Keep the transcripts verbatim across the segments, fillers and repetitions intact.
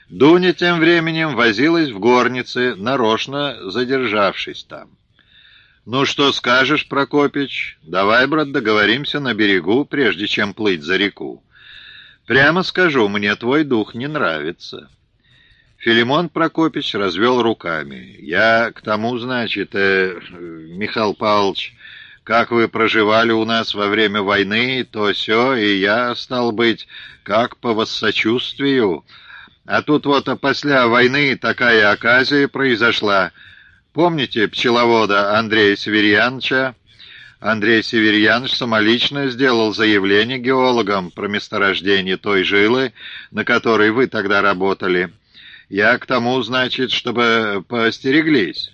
Дуня тем временем возилась в горнице, нарочно задержавшись там. «Ну что скажешь, Прокопич? Давай, брат, договоримся на берегу, прежде чем плыть за реку. Прямо скажу, мне твой дух не нравится». Филимон Прокопич развел руками. «Я к тому, значит, э, Михаил Павлович, как вы проживали у нас во время войны, то сё, и я, стал быть, как по воссочувствию. А тут вот опосля войны такая оказия произошла. Помните пчеловода Андрея Северьяновича? Андрей Северьянович самолично сделал заявление геологам про месторождение той жилы, на которой вы тогда работали. Я к тому, значит, чтобы поостереглись».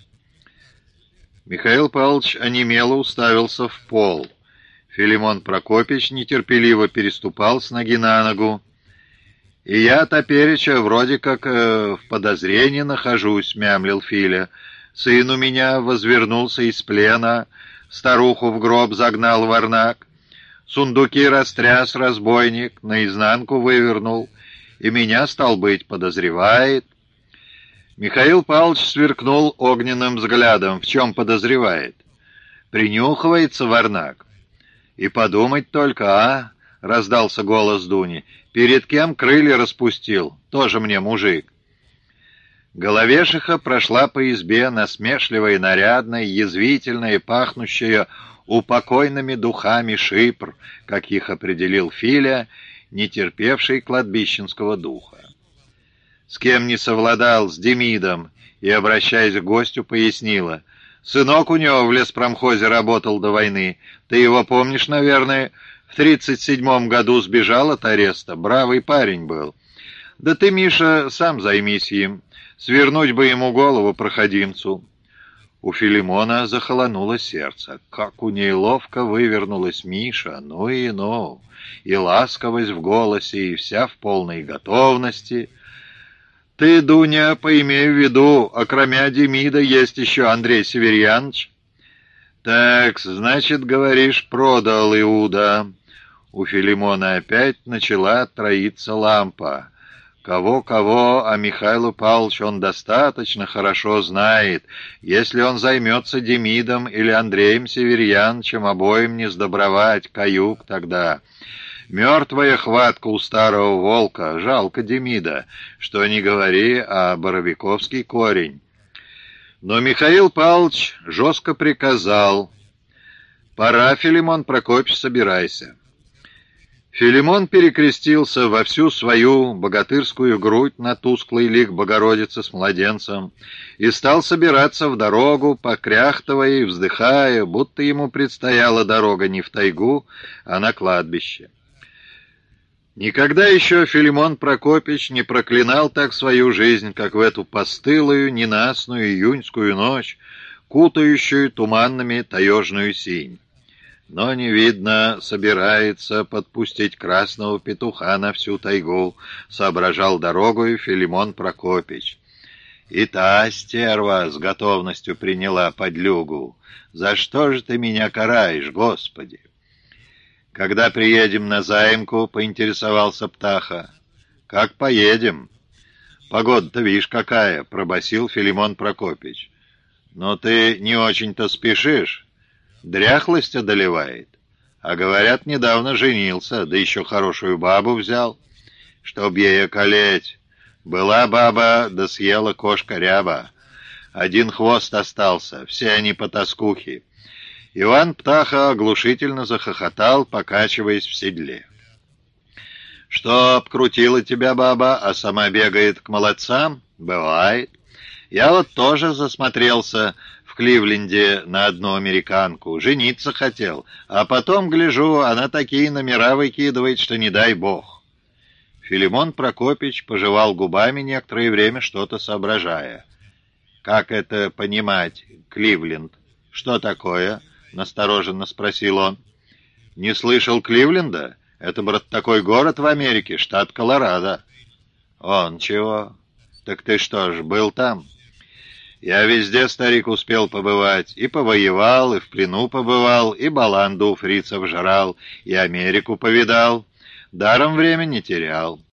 Михаил Павлович онемело уставился в пол. Филимон Прокопич нетерпеливо переступал с ноги на ногу. «И я топереча вроде как э, в подозрении нахожусь», — мямлил Филя. «Сын у меня возвернулся из плена, старуху в гроб загнал варнак, сундуки растряс разбойник, наизнанку вывернул, и меня, стал быть, подозревает». Михаил Павлович сверкнул огненным взглядом. «В чем подозревает?» «Принюхивается варнак». «И подумать только, а?» — раздался голос Дуни. «Перед кем крылья распустил? Тоже мне мужик». Головешиха прошла по избе, насмешливая, нарядная, язвительная, пахнущая упокойными духами шипр, как их определил Филя, не терпевший кладбищенского духа. С кем не совладал, с Демидом, и, обращаясь к гостю, пояснила: «Сынок у него в леспромхозе работал до войны. Ты его помнишь, наверное? В тридцать седьмом году сбежал от ареста. Бравый парень был. Да ты, Миша, сам займись им. Свернуть бы ему голову проходимцу». У Филимона захолонуло сердце. Как у ней ловко вывернулась Миша, ну и ну, и ласковость в голосе, и вся в полной готовности. «Ты, Дуня, поимей в виду, окромя Демида есть еще Андрей Северьянович». «Так, значит, говоришь, продал Иуда». У Филимона опять начала троиться лампа. Кого-кого, а Михаилу Павловичу он достаточно хорошо знает. Если он займется Демидом или Андреем Северьяновичем, обоим не сдобровать, каюк тогда. Мертвая хватка у старого волка, жалко Демида, что не говори, а боровиковский корень. Но Михаил Павлович жестко приказал: «Пора, Филимон Прокопьевич, собирайся». Филимон перекрестился во всю свою богатырскую грудь на тусклый лик Богородицы с младенцем и стал собираться в дорогу, покряхтывая и вздыхая, будто ему предстояла дорога не в тайгу, а на кладбище. Никогда еще Филимон Прокопич не проклинал так свою жизнь, как в эту постылую, ненастную июньскую ночь, кутающую туманными таежную синь. Но, не видно, собирается подпустить красного петуха на всю тайгу, соображал дорогою Филимон Прокопич. И та стерва с готовностью приняла подлюгу. За что же ты меня караешь, Господи? «Когда приедем на заимку?» — поинтересовался Птаха. «Как поедем?» «Погода-то, видишь, какая!» — пробасил Филимон Прокопич. «Но ты не очень-то спешишь. Дряхлость одолевает. А говорят, недавно женился, да еще хорошую бабу взял. Чтоб ей околеть. Была баба, да съела кошка ряба. Один хвост остался, все они потаскухи». Иван Птаха оглушительно захохотал, покачиваясь в седле. «Что, обкрутила тебя баба, а сама бегает к молодцам? Бывает. Я вот тоже засмотрелся в Кливленде на одну американку. Жениться хотел, а потом, гляжу, она такие номера выкидывает, что не дай бог». Филимон Прокопич пожевал губами некоторое время, что-то соображая. «Как это понимать, Кливленд? Что такое?» — настороженно спросил он. «Не слышал Кливленда? Это, брат, такой город в Америке, штат Колорадо». «Он чего? Так ты что ж, был там?» «Я везде, старик, успел побывать. И повоевал, и в плену побывал, и баланду у фрицев жрал, и Америку повидал. Даром время не терял».